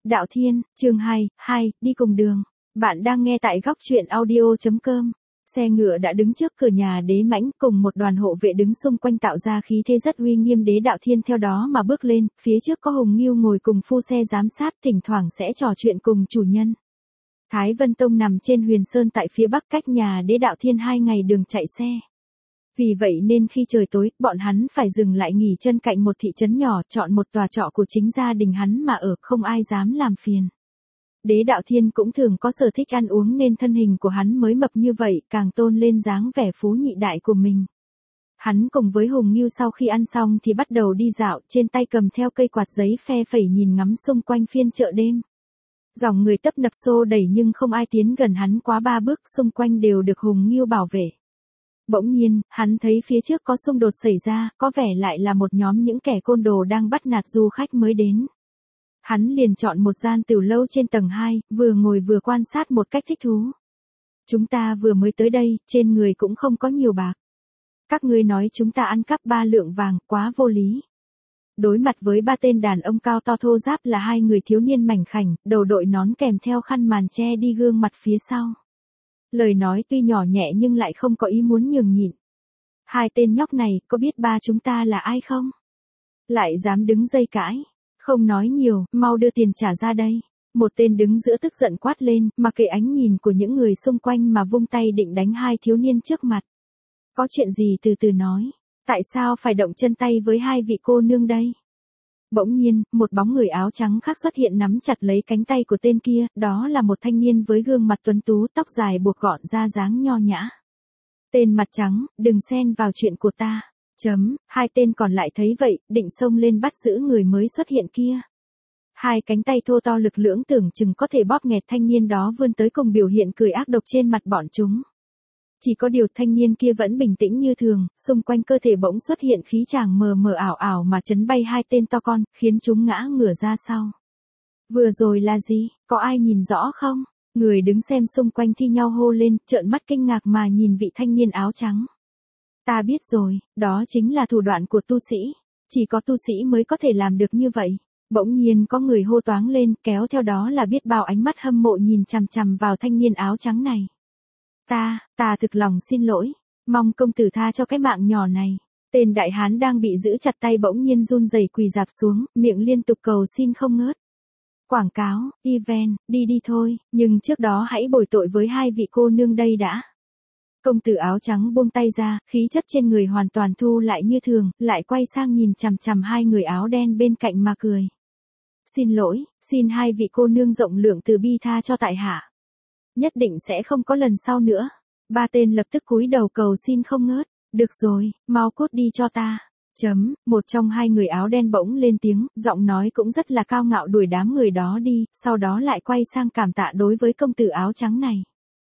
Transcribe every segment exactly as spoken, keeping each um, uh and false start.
Đạo Thiên, chương hai, hai, đi cùng đường. Bạn đang nghe tại góc truyện audio chấm com. Xe ngựa đã đứng trước cửa nhà Đế Mãnh, cùng một đoàn hộ vệ đứng xung quanh tạo ra khí thế rất uy nghiêm. Đế Đạo Thiên theo đó mà bước lên, phía trước có Hùng Ngưu ngồi cùng phu xe giám sát, thỉnh thoảng sẽ trò chuyện cùng chủ nhân. Thái Vân Tông nằm trên Huyền Sơn tại phía bắc, cách nhà Đế Đạo Thiên hai ngày đường chạy xe. Vì vậy nên khi trời tối, bọn hắn phải dừng lại nghỉ chân cạnh một thị trấn nhỏ, chọn một tòa trọ của chính gia đình hắn mà ở, không ai dám làm phiền. Đế Đạo Thiên cũng thường có sở thích ăn uống nên thân hình của hắn mới mập như vậy, càng tôn lên dáng vẻ phú nhị đại của mình. Hắn cùng với Hùng Ngưu sau khi ăn xong thì bắt đầu đi dạo, trên tay cầm theo cây quạt giấy phe phẩy nhìn ngắm xung quanh phiên chợ đêm. Dòng người tấp nập xô đẩy nhưng không ai tiến gần hắn quá ba bước, xung quanh đều được Hùng Ngưu bảo vệ. Bỗng nhiên, hắn thấy phía trước có xung đột xảy ra, có vẻ lại là một nhóm những kẻ côn đồ đang bắt nạt du khách mới đến. Hắn liền chọn một gian tiểu lâu trên tầng hai, vừa ngồi vừa quan sát một cách thích thú. Chúng ta vừa mới tới đây, trên người cũng không có nhiều bạc. Các ngươi nói chúng ta ăn cắp ba lượng vàng, quá vô lý. Đối mặt với ba tên đàn ông cao to thô ráp là hai người thiếu niên mảnh khảnh, đầu đội nón kèm theo khăn màn che đi gương mặt phía sau. Lời nói tuy nhỏ nhẹ nhưng lại không có ý muốn nhường nhịn. Hai tên nhóc này, có biết ba chúng ta là ai không? Lại dám đứng dây cãi. Không nói nhiều, mau đưa tiền trả ra đây. Một tên đứng giữa tức giận quát lên, mặc kệ ánh nhìn của những người xung quanh mà vung tay định đánh hai thiếu niên trước mặt. Có chuyện gì từ từ nói. Tại sao phải động chân tay với hai vị cô nương đây? Bỗng nhiên, một bóng người áo trắng khác xuất hiện nắm chặt lấy cánh tay của tên kia, đó là một thanh niên với gương mặt tuấn tú, tóc dài buộc gọn ra dáng nho nhã. Tên mặt trắng, đừng xen vào chuyện của ta. Chấm, hai tên còn lại thấy vậy, định xông lên bắt giữ người mới xuất hiện kia. Hai cánh tay thô to lực lưỡng tưởng chừng có thể bóp nghẹt thanh niên đó vươn tới cùng biểu hiện cười ác độc trên mặt bọn chúng. Chỉ có điều thanh niên kia vẫn bình tĩnh như thường, xung quanh cơ thể bỗng xuất hiện khí chàng mờ mờ ảo ảo mà chấn bay hai tên to con, khiến chúng ngã ngửa ra sau. Vừa rồi là gì, có ai nhìn rõ không? Người đứng xem xung quanh thi nhau hô lên, trợn mắt kinh ngạc mà nhìn vị thanh niên áo trắng. Ta biết rồi, đó chính là thủ đoạn của tu sĩ. Chỉ có tu sĩ mới có thể làm được như vậy. Bỗng nhiên có người hô toáng lên, kéo theo đó là biết bao ánh mắt hâm mộ nhìn chằm chằm vào thanh niên áo trắng này. Ta, ta thực lòng xin lỗi, mong công tử tha cho cái mạng nhỏ này. Tên đại hán đang bị giữ chặt tay bỗng nhiên run rẩy quỳ rạp xuống, miệng liên tục cầu xin không ngớt. Quảng cáo, event, đi đi thôi, nhưng trước đó hãy bồi tội với hai vị cô nương đây đã. Công tử áo trắng buông tay ra, khí chất trên người hoàn toàn thu lại như thường, lại quay sang nhìn chằm chằm hai người áo đen bên cạnh mà cười. Xin lỗi, xin hai vị cô nương rộng lượng từ bi tha cho tại hạ. Nhất định sẽ không có lần sau nữa. Ba tên lập tức cúi đầu cầu xin không ngớt. Được rồi, mau cút đi cho ta. Chấm, một trong hai người áo đen bỗng lên tiếng, giọng nói cũng rất là cao ngạo đuổi đám người đó đi, sau đó lại quay sang cảm tạ đối với công tử áo trắng này.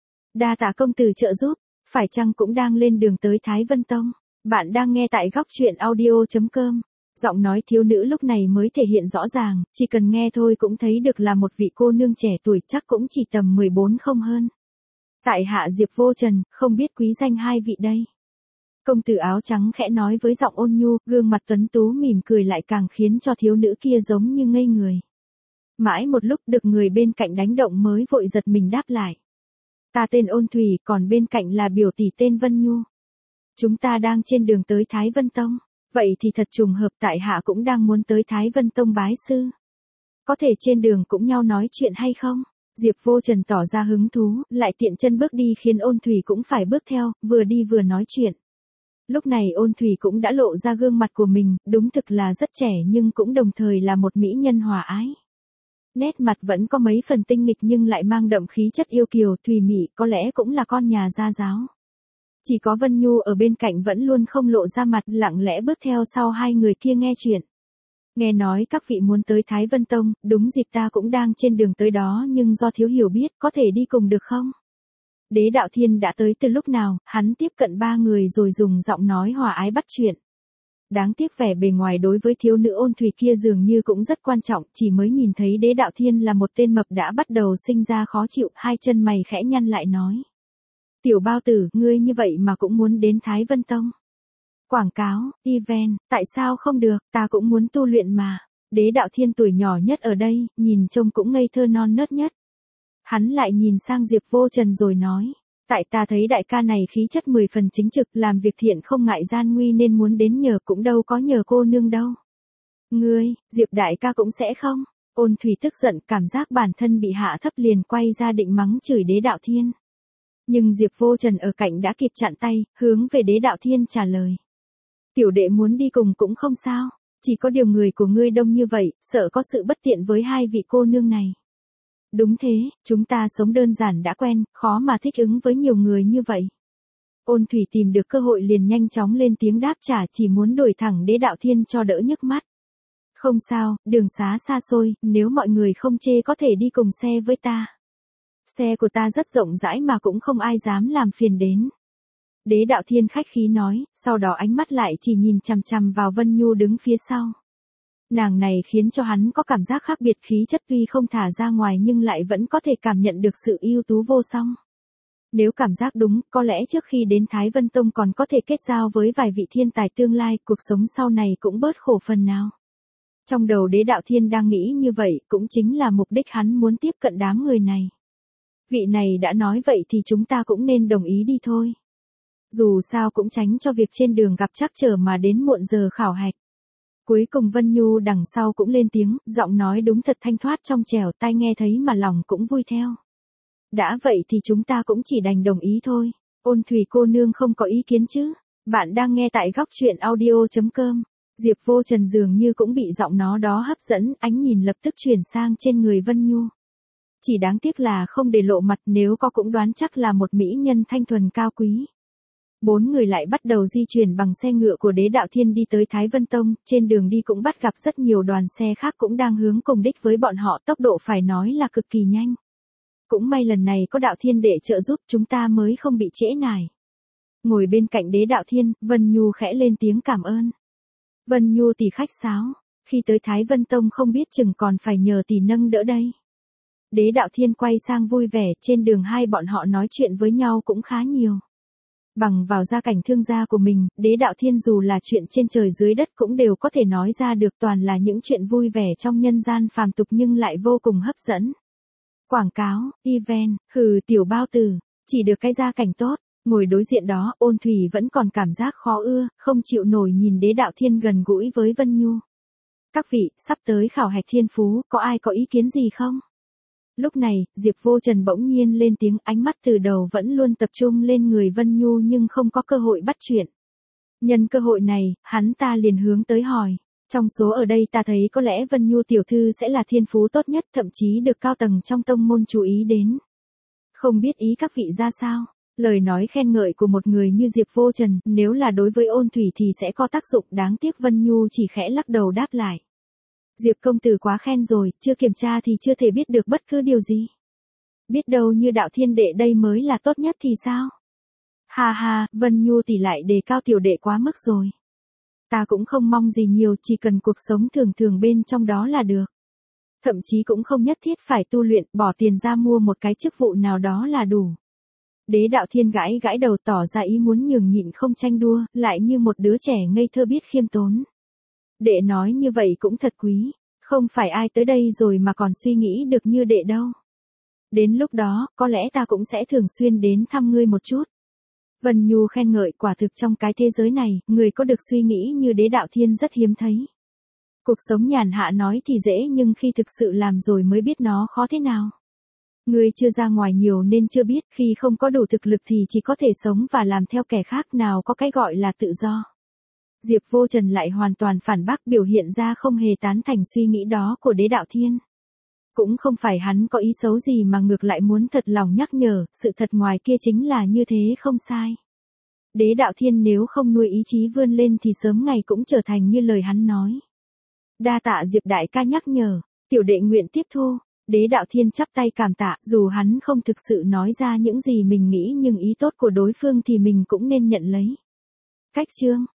Đa tạ công tử trợ giúp, phải chăng cũng đang lên đường tới Thái Vân Tông? Bạn đang nghe tại góc truyện audio chấm com. Giọng nói thiếu nữ lúc này mới thể hiện rõ ràng, chỉ cần nghe thôi cũng thấy được là một vị cô nương trẻ tuổi, chắc cũng chỉ tầm mười bốn không hơn. Tại hạ Diệp Vô Trần, không biết quý danh hai vị đây. Công tử áo trắng khẽ nói với giọng ôn nhu, gương mặt tuấn tú mỉm cười lại càng khiến cho thiếu nữ kia giống như ngây người. Mãi một lúc được người bên cạnh đánh động mới vội giật mình đáp lại. Ta tên Ôn Thủy, còn bên cạnh là biểu tỷ tên Vân Nhu. Chúng ta đang trên đường tới Thái Vân Tông. Vậy thì thật trùng hợp, tại hạ cũng đang muốn tới Thái Vân Tông bái sư. Có thể trên đường cũng nhau nói chuyện hay không? Diệp Vô Trần tỏ ra hứng thú, lại tiện chân bước đi khiến Ôn Thủy cũng phải bước theo, vừa đi vừa nói chuyện. Lúc này Ôn Thủy cũng đã lộ ra gương mặt của mình, đúng thực là rất trẻ nhưng cũng đồng thời là một mỹ nhân hòa ái. Nét mặt vẫn có mấy phần tinh nghịch nhưng lại mang đậm khí chất yêu kiều, thùy mị, có lẽ cũng là con nhà gia giáo. Chỉ có Vân Nhu ở bên cạnh vẫn luôn không lộ ra mặt, lặng lẽ bước theo sau hai người kia nghe chuyện. Nghe nói các vị muốn tới Thái Vân Tông, đúng dịp ta cũng đang trên đường tới đó nhưng do thiếu hiểu biết, có thể đi cùng được không? Đế Đạo Thiên đã tới từ lúc nào, hắn tiếp cận ba người rồi dùng giọng nói hòa ái bắt chuyện. Đáng tiếc vẻ bề ngoài đối với thiếu nữ Ôn Thủy kia dường như cũng rất quan trọng, chỉ mới nhìn thấy Đế Đạo Thiên là một tên mập đã bắt đầu sinh ra khó chịu, hai chân mày khẽ nhăn lại nói. Tiểu bao tử, ngươi như vậy mà cũng muốn đến Thái Vân Tông. Quảng cáo, event, tại sao không được, ta cũng muốn tu luyện mà. Đế Đạo Thiên tuổi nhỏ nhất ở đây, nhìn trông cũng ngây thơ non nớt nhất. Hắn lại nhìn sang Diệp Vô Trần rồi nói, tại ta thấy đại ca này khí chất mười phần chính trực, làm việc thiện không ngại gian nguy nên muốn đến nhờ, cũng đâu có nhờ cô nương đâu. Ngươi, Diệp đại ca cũng sẽ không? Ôn Thủy tức giận, cảm giác bản thân bị hạ thấp liền quay ra định mắng chửi Đế Đạo Thiên. Nhưng Diệp Vô Trần ở cạnh đã kịp chặn tay, hướng về Đế Đạo Thiên trả lời. Tiểu đệ muốn đi cùng cũng không sao, chỉ có điều người của ngươi đông như vậy, sợ có sự bất tiện với hai vị cô nương này. Đúng thế, chúng ta sống đơn giản đã quen, khó mà thích ứng với nhiều người như vậy. Ôn Thủy tìm được cơ hội liền nhanh chóng lên tiếng đáp trả, chỉ muốn đuổi thẳng Đế Đạo Thiên cho đỡ nhức mắt. Không sao, đường xá xa xôi, nếu mọi người không chê có thể đi cùng xe với ta. Xe của ta rất rộng rãi mà cũng không ai dám làm phiền đến. Đế Đạo Thiên khách khí nói, sau đó ánh mắt lại chỉ nhìn chằm chằm vào Vân Nhu đứng phía sau. Nàng này khiến cho hắn có cảm giác khác biệt, khí chất tuy không thả ra ngoài nhưng lại vẫn có thể cảm nhận được sự ưu tú vô song. Nếu cảm giác đúng, có lẽ trước khi đến Thái Vân Tông còn có thể kết giao với vài vị thiên tài tương lai, cuộc sống sau này cũng bớt khổ phần nào. Trong đầu Đế Đạo Thiên đang nghĩ như vậy, cũng chính là mục đích hắn muốn tiếp cận đám người này. Vị này đã nói vậy thì chúng ta cũng nên đồng ý đi thôi. Dù sao cũng tránh cho việc trên đường gặp trắc trở mà đến muộn giờ khảo hạch. Cuối cùng Vân Nhu đằng sau cũng lên tiếng, giọng nói đúng thật thanh thoát trong trẻo, tai nghe thấy mà lòng cũng vui theo. Đã vậy thì chúng ta cũng chỉ đành đồng ý thôi. Ôn Thủy cô nương không có ý kiến chứ? Bạn đang nghe tại góc truyện audio chấm com. Diệp Vô Trần dường như cũng bị giọng nó đó hấp dẫn, ánh nhìn lập tức chuyển sang trên người Vân Nhu. Chỉ đáng tiếc là không để lộ mặt, nếu có cũng đoán chắc là một mỹ nhân thanh thuần cao quý. Bốn người lại bắt đầu di chuyển bằng xe ngựa của Đế Đạo Thiên đi tới Thái Vân Tông, trên đường đi cũng bắt gặp rất nhiều đoàn xe khác cũng đang hướng cùng đích với bọn họ, tốc độ phải nói là cực kỳ nhanh. Cũng may lần này có Đạo Thiên để trợ giúp chúng ta mới không bị trễ nải. Ngồi bên cạnh Đế Đạo Thiên, Vân Nhu khẽ lên tiếng cảm ơn. Vân Nhu tỷ khách sáo, khi tới Thái Vân Tông không biết chừng còn phải nhờ tỷ nâng đỡ đây. Đế Đạo Thiên quay sang vui vẻ, trên đường hai bọn họ nói chuyện với nhau cũng khá nhiều. Bằng vào gia cảnh thương gia của mình, Đế Đạo Thiên dù là chuyện trên trời dưới đất cũng đều có thể nói ra được, toàn là những chuyện vui vẻ trong nhân gian phàm tục nhưng lại vô cùng hấp dẫn. Quảng cáo, event, hừ tiểu bao tử, chỉ được cái gia cảnh tốt. Ngồi đối diện đó, Ôn Thủy vẫn còn cảm giác khó ưa, không chịu nổi nhìn Đế Đạo Thiên gần gũi với Vân Nhu. Các vị, sắp tới khảo hạch thiên phú, có ai có ý kiến gì không? Lúc này, Diệp Vô Trần bỗng nhiên lên tiếng, ánh mắt từ đầu vẫn luôn tập trung lên người Vân Nhu nhưng không có cơ hội bắt chuyện. Nhân cơ hội này, hắn ta liền hướng tới hỏi. Trong số ở đây ta thấy có lẽ Vân Nhu tiểu thư sẽ là thiên phú tốt nhất, thậm chí được cao tầng trong tông môn chú ý đến. Không biết ý các vị ra sao? Lời nói khen ngợi của một người như Diệp Vô Trần, nếu là đối với Ôn Thủy thì sẽ có tác dụng, đáng tiếc Vân Nhu chỉ khẽ lắc đầu đáp lại. Diệp công tử quá khen rồi, chưa kiểm tra thì chưa thể biết được bất cứ điều gì. Biết đâu như Đạo Thiên đệ đây mới là tốt nhất thì sao? Ha ha, Vân Nhu tỷ lại đề cao tiểu đệ quá mức rồi. Ta cũng không mong gì nhiều, chỉ cần cuộc sống thường thường bên trong đó là được. Thậm chí cũng không nhất thiết phải tu luyện, bỏ tiền ra mua một cái chức vụ nào đó là đủ. Đế Đạo Thiên gãi gãi đầu tỏ ra ý muốn nhường nhịn không tranh đua, lại như một đứa trẻ ngây thơ biết khiêm tốn. Đệ nói như vậy cũng thật quý, không phải ai tới đây rồi mà còn suy nghĩ được như đệ đâu. Đến lúc đó, có lẽ ta cũng sẽ thường xuyên đến thăm ngươi một chút. Vân Nhu khen ngợi, quả thực trong cái thế giới này, người có được suy nghĩ như Đế Đạo Thiên rất hiếm thấy. Cuộc sống nhàn hạ nói thì dễ nhưng khi thực sự làm rồi mới biết nó khó thế nào. Ngươi chưa ra ngoài nhiều nên chưa biết, khi không có đủ thực lực thì chỉ có thể sống và làm theo kẻ khác, nào có cái gọi là tự do. Diệp Vô Trần lại hoàn toàn phản bác, biểu hiện ra không hề tán thành suy nghĩ đó của Đế Đạo Thiên. Cũng không phải hắn có ý xấu gì mà ngược lại muốn thật lòng nhắc nhở, sự thật ngoài kia chính là như thế không sai. Đế Đạo Thiên nếu không nuôi ý chí vươn lên thì sớm ngày cũng trở thành như lời hắn nói. Đa tạ Diệp đại ca nhắc nhở, tiểu đệ nguyện tiếp thu. Đế Đạo Thiên chắp tay cảm tạ, dù hắn không thực sự nói ra những gì mình nghĩ nhưng ý tốt của đối phương thì mình cũng nên nhận lấy. Cách chương